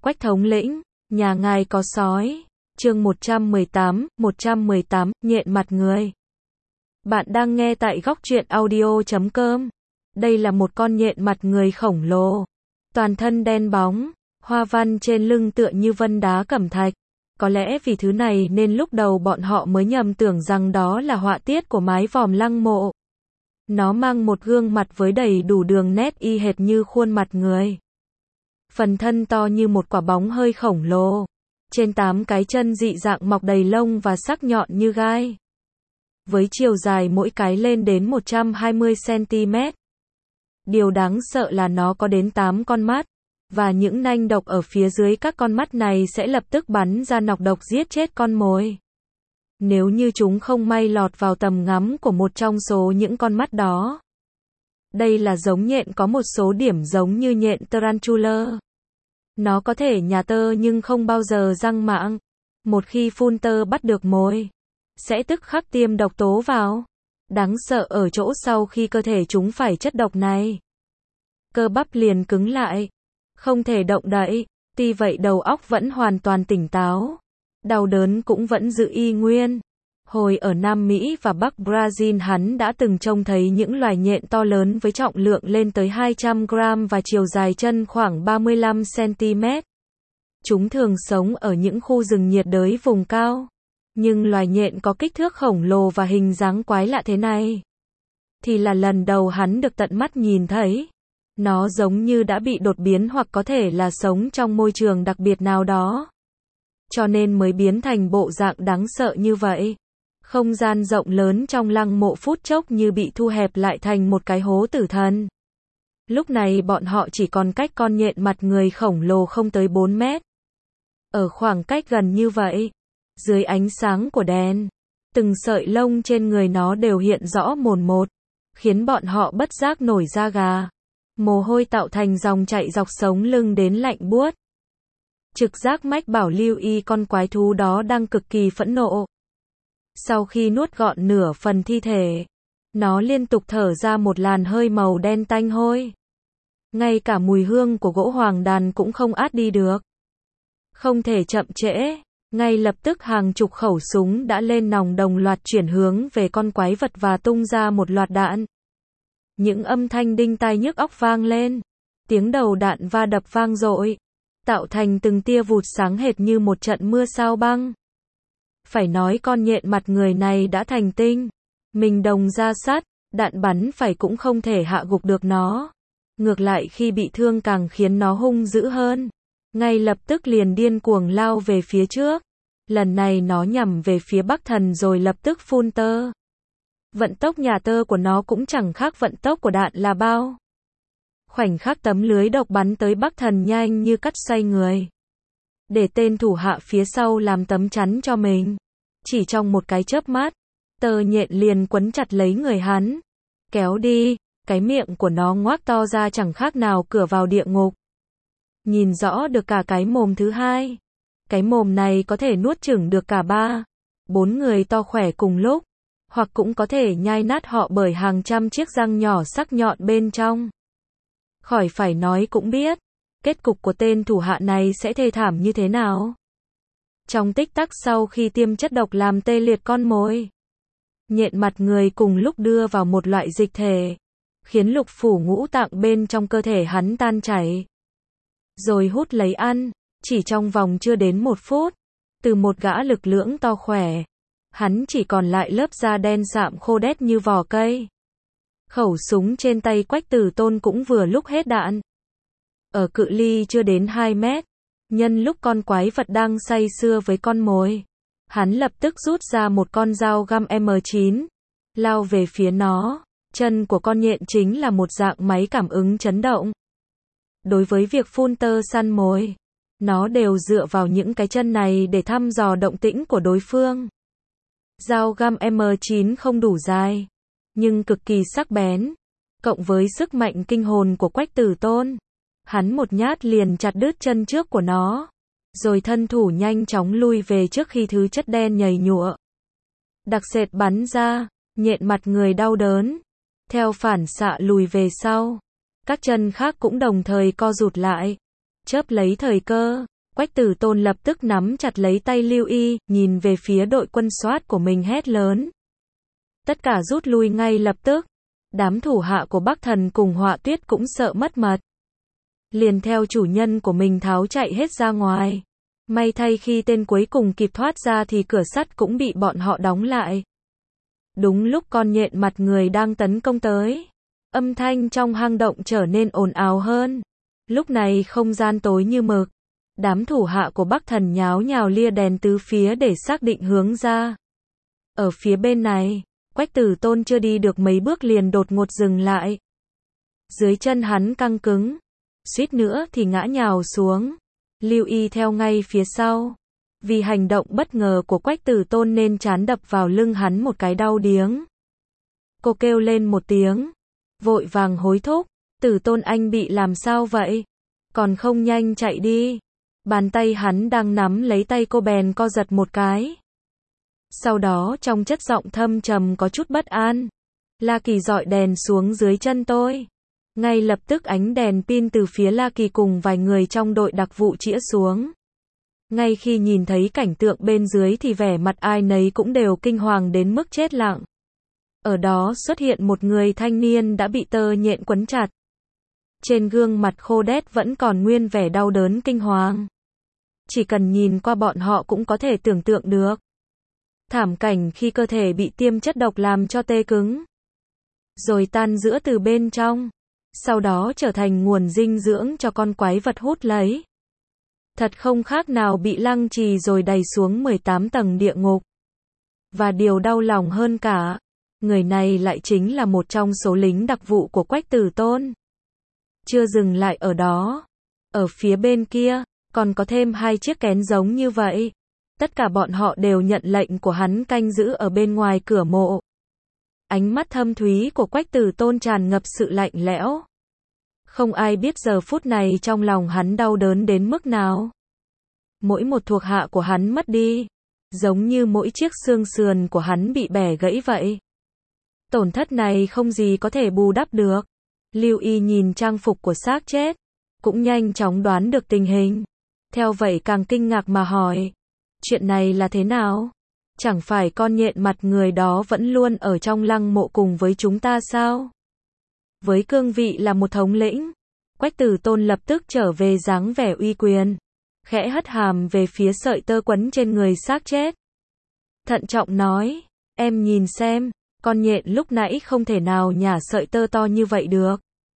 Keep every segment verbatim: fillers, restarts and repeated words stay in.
Quách thống lĩnh, nhà ngài có sói. Chương một trăm mười tám, một trăm mười tám, nhện mặt người. Bạn đang nghe tại góc truyện audio chấm com. Đây là một con nhện mặt người khổng lồ. Toàn thân đen bóng, hoa văn trên lưng tựa như vân đá cẩm thạch. Có lẽ vì thứ này nên lúc đầu bọn họ mới nhầm tưởng rằng đó là họa tiết của mái vòm lăng mộ. Nó mang một gương mặt với đầy đủ đường nét y hệt như khuôn mặt người. Phần thân to như một quả bóng hơi khổng lồ. Trên tám cái chân dị dạng mọc đầy lông và sắc nhọn như gai. Với chiều dài mỗi cái lên đến một trăm hai mươi xăng-ti-mét. Điều đáng sợ là nó có đến tám con mắt. Và những nanh độc ở phía dưới các con mắt này sẽ lập tức bắn ra nọc độc giết chết con mồi. Nếu như chúng không may lọt vào tầm ngắm của một trong số những con mắt đó. Đây là giống nhện có một số điểm giống như nhện tarantula. Nó có thể nhả tơ nhưng không bao giờ răng mãng. Một khi phun tơ bắt được mồi, sẽ tức khắc tiêm độc tố vào. Đáng sợ ở chỗ sau khi cơ thể chúng phải chất độc này, cơ bắp liền cứng lại, không thể động đậy. Tuy vậy đầu óc vẫn hoàn toàn tỉnh táo. Đau đớn cũng vẫn giữ y nguyên. Hồi ở Nam Mỹ và Bắc Brazil hắn đã từng trông thấy những loài nhện to lớn với trọng lượng lên tới hai trăm gram và chiều dài chân khoảng ba mươi lăm xăng-ti-mét. Chúng thường sống ở những khu rừng nhiệt đới vùng cao. Nhưng loài nhện có kích thước khổng lồ và hình dáng quái lạ thế này thì là lần đầu hắn được tận mắt nhìn thấy. Nó giống như đã bị đột biến hoặc có thể là sống trong môi trường đặc biệt nào đó. Cho nên mới biến thành bộ dạng đáng sợ như vậy. Không gian rộng lớn trong lăng mộ phút chốc như bị thu hẹp lại thành một cái hố tử thần. Lúc này bọn họ chỉ còn cách con nhện mặt người khổng lồ không tới bốn mét. Ở khoảng cách gần như vậy, dưới ánh sáng của đèn, từng sợi lông trên người nó đều hiện rõ mồn một, khiến bọn họ bất giác nổi da gà. Mồ hôi tạo thành dòng chảy dọc sống lưng đến lạnh buốt. Trực giác mách bảo lưu ý con quái thú đó đang cực kỳ phẫn nộ. Sau khi nuốt gọn nửa phần thi thể, nó liên tục thở ra một làn hơi màu đen tanh hôi. Ngay cả mùi hương của gỗ hoàng đàn cũng không át đi được. Không thể chậm trễ, ngay lập tức hàng chục khẩu súng đã lên nòng đồng loạt chuyển hướng về con quái vật và tung ra một loạt đạn. Những âm thanh đinh tai nhức óc vang lên, tiếng đầu đạn va đập vang dội, tạo thành từng tia vụt sáng hệt như một trận mưa sao băng. Phải nói con nhện mặt người này đã thành tinh, mình đồng ra sắt, đạn bắn phải cũng không thể hạ gục được nó. Ngược lại khi bị thương càng khiến nó hung dữ hơn, ngay lập tức liền điên cuồng lao về phía trước. Lần này nó nhằm về phía Bắc Thần rồi lập tức phun tơ. Vận tốc nhả tơ của nó cũng chẳng khác vận tốc của đạn là bao. Khoảnh khắc tấm lưới độc bắn tới Bắc Thần nhanh như cắt xay người. Để tên thủ hạ phía sau làm tấm chắn cho mình. Chỉ trong một cái chớp mắt, tơ nhện liền quấn chặt lấy người hắn. Kéo đi, cái miệng của nó ngoác to ra chẳng khác nào cửa vào địa ngục. Nhìn rõ được cả cái mồm thứ hai. Cái mồm này có thể nuốt chửng được cả ba, bốn người to khỏe cùng lúc. Hoặc cũng có thể nhai nát họ bởi hàng trăm chiếc răng nhỏ sắc nhọn bên trong. Khỏi phải nói cũng biết, kết cục của tên thủ hạ này sẽ thê thảm như thế nào. Trong tích tắc sau khi tiêm chất độc làm tê liệt con mồi, nhện mặt người cùng lúc đưa vào một loại dịch thể, khiến lục phủ ngũ tạng bên trong cơ thể hắn tan chảy. Rồi hút lấy ăn, chỉ trong vòng chưa đến một phút, từ một gã lực lưỡng to khỏe, hắn chỉ còn lại lớp da đen sạm khô đét như vỏ cây. Khẩu súng trên tay Quách Tử Tôn cũng vừa lúc hết đạn. Ở cự ly chưa đến hai mét, nhân lúc con quái vật đang say sưa với con mồi, hắn lập tức rút ra một con dao găm M chín, lao về phía nó. Chân của con nhện chính là một dạng máy cảm ứng chấn động. Đối với việc phun tơ săn mồi, nó đều dựa vào những cái chân này để thăm dò động tĩnh của đối phương. Dao găm M chín không đủ dài, nhưng cực kỳ sắc bén. Cộng với sức mạnh kinh hồn của Quách Tử Tôn, hắn một nhát liền chặt đứt chân trước của nó. Rồi thân thủ nhanh chóng lui về trước khi thứ chất đen nhầy nhụa đặc sệt bắn ra. Nhện mặt người đau đớn, theo phản xạ lùi về sau. Các chân khác cũng đồng thời co rụt lại, chớp lấy thời cơ. Quách Tử Tôn lập tức nắm chặt lấy tay Lưu Y, nhìn về phía đội quân soát của mình hét lớn. Tất cả rút lui ngay lập tức. Đám thủ hạ của Bắc Thần cùng Họa Tuyết cũng sợ mất mật. Liền theo chủ nhân của mình tháo chạy hết ra ngoài. May thay khi tên cuối cùng kịp thoát ra thì cửa sắt cũng bị bọn họ đóng lại. Đúng lúc con nhện mặt người đang tấn công tới. Âm thanh trong hang động trở nên ồn ào hơn. Lúc này không gian tối như mực. Đám thủ hạ của Bắc Thần nháo nhào lia đèn tứ phía để xác định hướng ra. Ở phía bên này, Quách Tử Tôn chưa đi được mấy bước liền đột ngột dừng lại. Dưới chân hắn căng cứng, suýt nữa thì ngã nhào xuống. Lưu Y theo ngay phía sau. Vì hành động bất ngờ của Quách Tử Tôn nên trán đập vào lưng hắn một cái đau điếng. Cô kêu lên một tiếng, vội vàng hối thúc, Tử Tôn anh bị làm sao vậy? Còn không nhanh chạy đi. Bàn tay hắn đang nắm lấy tay cô bèn co giật một cái. Sau đó trong chất giọng thâm trầm có chút bất an. La Kỳ dọi đèn xuống dưới chân tôi. Ngay lập tức ánh đèn pin từ phía La Kỳ cùng vài người trong đội đặc vụ chĩa xuống. Ngay khi nhìn thấy cảnh tượng bên dưới thì vẻ mặt ai nấy cũng đều kinh hoàng đến mức chết lặng. Ở đó xuất hiện một người thanh niên đã bị tơ nhện quấn chặt. Trên gương mặt khô đét vẫn còn nguyên vẻ đau đớn kinh hoàng. Chỉ cần nhìn qua bọn họ cũng có thể tưởng tượng được. Thảm cảnh khi cơ thể bị tiêm chất độc làm cho tê cứng. Rồi tan rã từ bên trong. Sau đó trở thành nguồn dinh dưỡng cho con quái vật hút lấy. Thật không khác nào bị lăng trì rồi đày xuống mười tám tầng địa ngục. Và điều đau lòng hơn cả, người này lại chính là một trong số lính đặc vụ của Quách Tử Tôn. Chưa dừng lại ở đó. Ở phía bên kia, còn có thêm hai chiếc kén giống như vậy. Tất cả bọn họ đều nhận lệnh của hắn canh giữ ở bên ngoài cửa mộ. Ánh mắt thâm thúy của Quách Tử Tôn tràn ngập sự lạnh lẽo. Không ai biết giờ phút này trong lòng hắn đau đớn đến mức nào. Mỗi một thuộc hạ của hắn mất đi, giống như mỗi chiếc xương sườn của hắn bị bẻ gãy vậy. Tổn thất này không gì có thể bù đắp được. Lưu Y nhìn trang phục của xác chết, cũng nhanh chóng đoán được tình hình. Theo vậy càng kinh ngạc mà hỏi, chuyện này là thế nào? Chẳng phải con nhện mặt người đó vẫn luôn ở trong lăng mộ cùng với chúng ta sao? Với cương vị là một thống lĩnh, Quách Tử Tôn lập tức trở về dáng vẻ uy quyền, khẽ hất hàm về phía sợi tơ quấn trên người xác chết. Thận trọng nói, em nhìn xem, con nhện lúc nãy không thể nào nhả sợi tơ to như vậy được.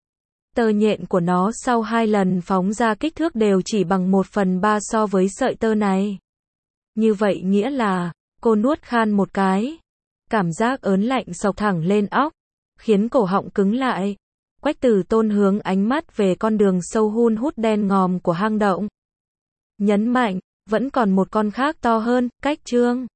Tơ nhện của nó sau hai lần phóng ra kích thước đều chỉ bằng một phần ba so với sợi tơ này. Như vậy nghĩa là, cô nuốt khan một cái. Cảm giác ớn lạnh xộc thẳng lên óc, khiến cổ họng cứng lại. Quách Tử Tôn hướng ánh mắt về con đường sâu hun hút đen ngòm của hang động. Nhấn mạnh, vẫn còn một con khác to hơn, cách trương.